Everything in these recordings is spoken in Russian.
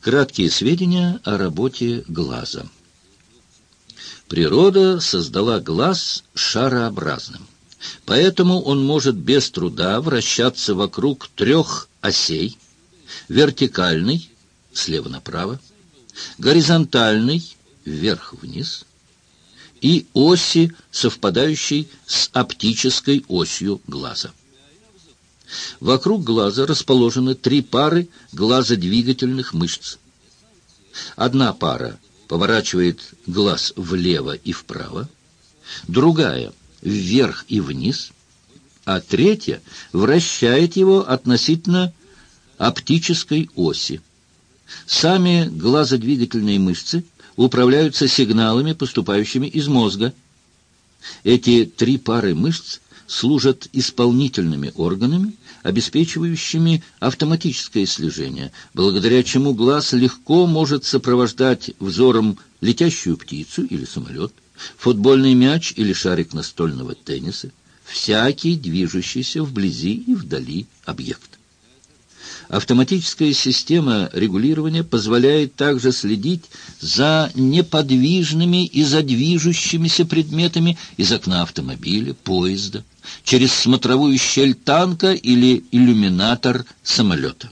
Краткие сведения о работе глаза. Природа создала глаз шарообразным, поэтому он может без труда вращаться вокруг трех осей: вертикальной, слева направо, горизонтальной, вверх-вниз, и оси, совпадающей с оптической осью глаза. Вокруг глаза расположены три пары глазодвигательных мышц. Одна пара поворачивает глаз влево и вправо, другая — вверх и вниз, а третья вращает его относительно оптической оси. Сами глазодвигательные мышцы управляются сигналами, поступающими из мозга. Эти три пары мышц служат исполнительными органами, обеспечивающими автоматическое слежение, благодаря чему глаз легко может сопровождать взором летящую птицу или самолет, футбольный мяч или шарик настольного тенниса, всякий движущийся вблизи и вдали объект. Автоматическая система регулирования позволяет также следить за неподвижными и за движущимися предметами из окна автомобиля, поезда, через смотровую щель танка или иллюминатор самолета.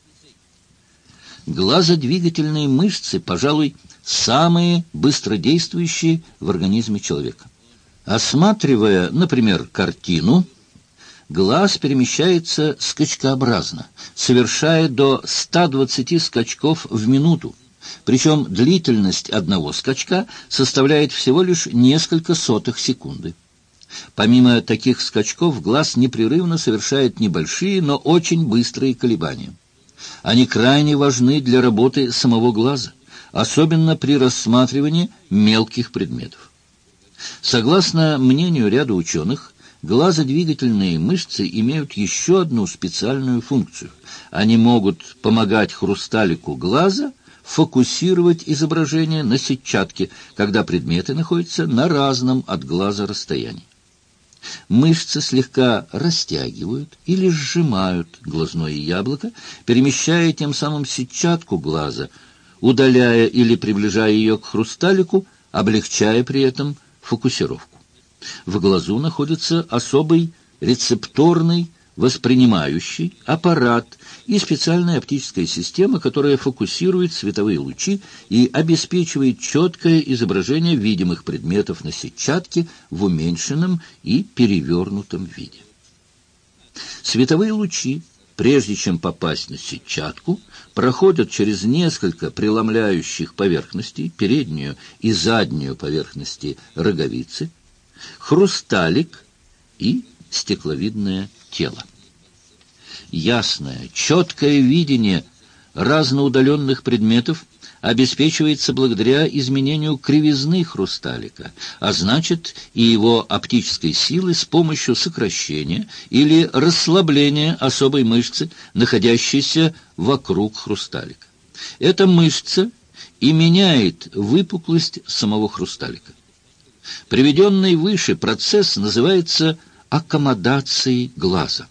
Глазодвигательные мышцы, пожалуй, самые быстродействующие в организме человека. Осматривая, например, картину, глаз перемещается скачкообразно, совершая до 120 скачков в минуту. Причем длительность одного скачка составляет всего лишь несколько сотых секунды. Помимо таких скачков, глаз непрерывно совершает небольшие, но очень быстрые колебания. Они крайне важны для работы самого глаза, особенно при рассматривании мелких предметов. Согласно мнению ряда ученых, глазодвигательные мышцы имеют еще одну специальную функцию. Они могут помогать хрусталику глаза фокусировать изображение на сетчатке, когда предметы находятся на разном от глаза расстоянии. Мышцы слегка растягивают или сжимают глазное яблоко, перемещая тем самым сетчатку глаза, удаляя или приближая ее к хрусталику, облегчая при этом фокусировку. В глазу находится особый рецепторный воспринимающий аппарат и специальная оптическая система, которая фокусирует световые лучи и обеспечивает четкое изображение видимых предметов на сетчатке в уменьшенном и перевернутом виде. Световые лучи, прежде чем попасть на сетчатку, проходят через несколько преломляющих поверхностей, переднюю и заднюю поверхности роговицы, хрусталик и стекловидное тело. Ясное, четкое видение разноудаленных предметов обеспечивается благодаря изменению кривизны хрусталика, а значит и его оптической силы с помощью сокращения или расслабления особой мышцы, находящейся вокруг хрусталика. Эта мышца и меняет выпуклость самого хрусталика. Приведенный выше процесс называется аккомодацией глаза.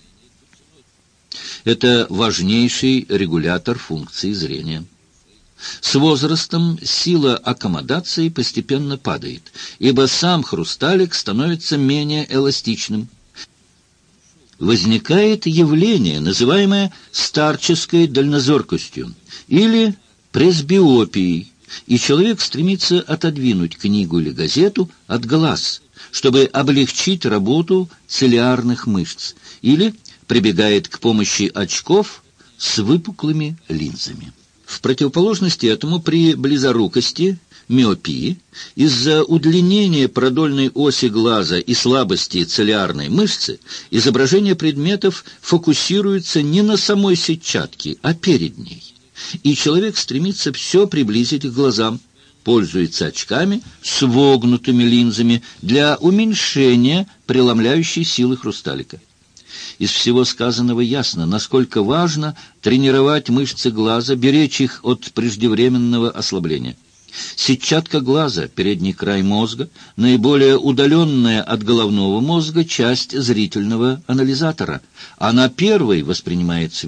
Это важнейший регулятор функции зрения. С возрастом сила аккомодации постепенно падает, ибо сам хрусталик становится менее эластичным. Возникает явление, называемое старческой дальнозоркостью или пресбиопией, и человек стремится отодвинуть книгу или газету от глаз, чтобы облегчить работу цилиарных мышц, или прибегает к помощи очков с выпуклыми линзами. В противоположность этому при близорукости, миопии, из-за удлинения продольной оси глаза и слабости цилиарной мышцы изображение предметов фокусируется не на самой сетчатке, а перед ней, и человек стремится все приблизить к глазам, пользуется очками с вогнутыми линзами для уменьшения преломляющей силы хрусталика. Из всего сказанного ясно, насколько важно тренировать мышцы глаза, беречь их от преждевременного ослабления. Сетчатка глаза, передний край мозга, наиболее удаленная от головного мозга часть зрительного анализатора. Она первой воспринимает свет,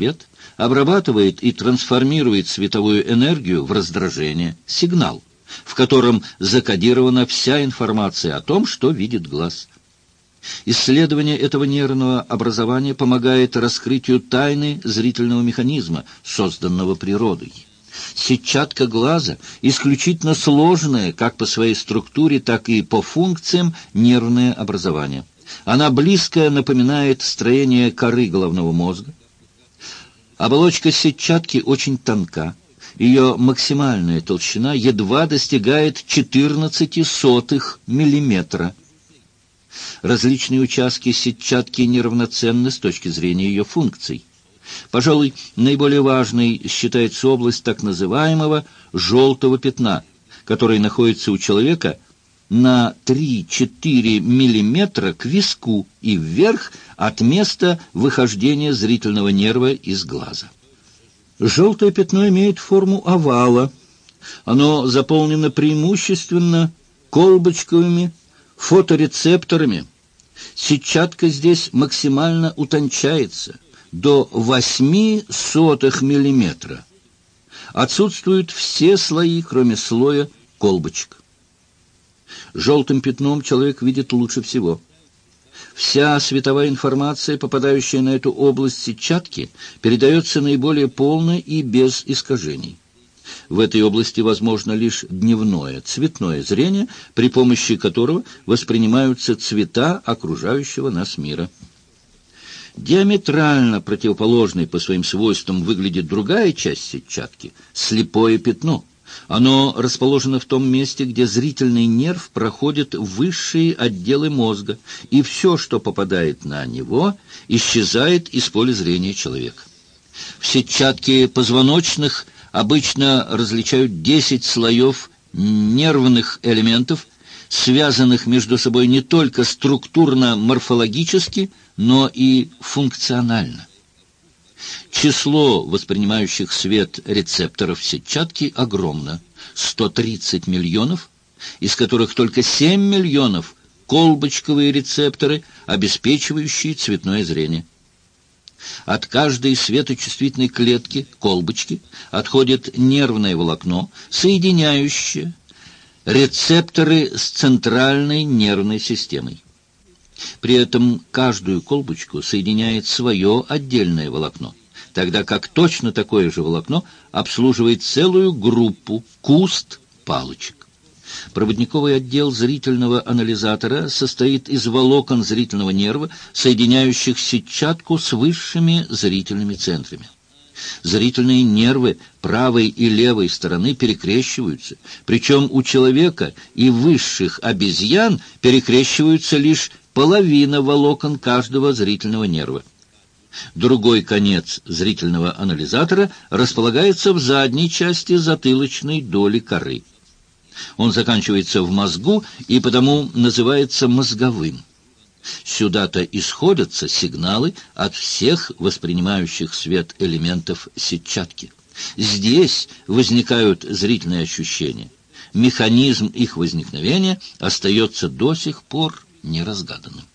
обрабатывает и трансформирует световую энергию в раздражение, сигнал, в котором закодирована вся информация о том, что видит глаз. Исследование этого нервного образования помогает раскрытию тайны зрительного механизма, созданного природой. Сетчатка глаза – исключительно сложное как по своей структуре, так и по функциям нервное образование. Она близко напоминает строение коры головного мозга. Оболочка сетчатки очень тонка. Ее максимальная толщина едва достигает 0,14 мм. Различные участки сетчатки неравноценны с точки зрения ее функций. Пожалуй, наиболее важной считается область так называемого «желтого пятна», которое находится у человека на 3-4 мм к виску и вверх от места выхождения зрительного нерва из глаза. Желтое пятно имеет форму овала. Оно заполнено преимущественно колбочковыми фоторецепторами. Сетчатка здесь максимально утончается до 0,08 мм. Отсутствуют все слои, кроме слоя колбочек. Желтым пятном человек видит лучше всего. Вся световая информация, попадающая на эту область сетчатки, передается наиболее полно и без искажений. В этой области возможно лишь дневное, цветное зрение, при помощи которого воспринимаются цвета окружающего нас мира. Диаметрально противоположной по своим свойствам выглядит другая часть сетчатки – слепое пятно. Оно расположено в том месте, где зрительный нерв проходит в высшие отделы мозга, и все, что попадает на него, исчезает из поля зрения человека. В сетчатке позвоночных обычно различают 10 слоев нервных элементов, связанных между собой не только структурно-морфологически, но и функционально. Число воспринимающих свет рецепторов сетчатки огромно – 130 миллионов, из которых только 7 миллионов – колбочковые рецепторы, обеспечивающие цветное зрение. От каждой светочувствительной клетки, колбочки, отходит нервное волокно, соединяющее рецепторы с центральной нервной системой. При этом каждую колбочку соединяет свое отдельное волокно, тогда как точно такое же волокно обслуживает целую группу, куст палочек. Проводниковый отдел зрительного анализатора состоит из волокон зрительного нерва, соединяющих сетчатку с высшими зрительными центрами. Зрительные нервы правой и левой стороны перекрещиваются, причем у человека и высших обезьян перекрещиваются лишь половина волокон каждого зрительного нерва. Другой конец зрительного анализатора располагается в задней части затылочной доли коры. Он заканчивается в мозгу и потому называется мозговым. Сюда-то исходятся сигналы от всех воспринимающих свет элементов сетчатки. Здесь возникают зрительные ощущения. Механизм их возникновения остается до сих пор неразгаданным.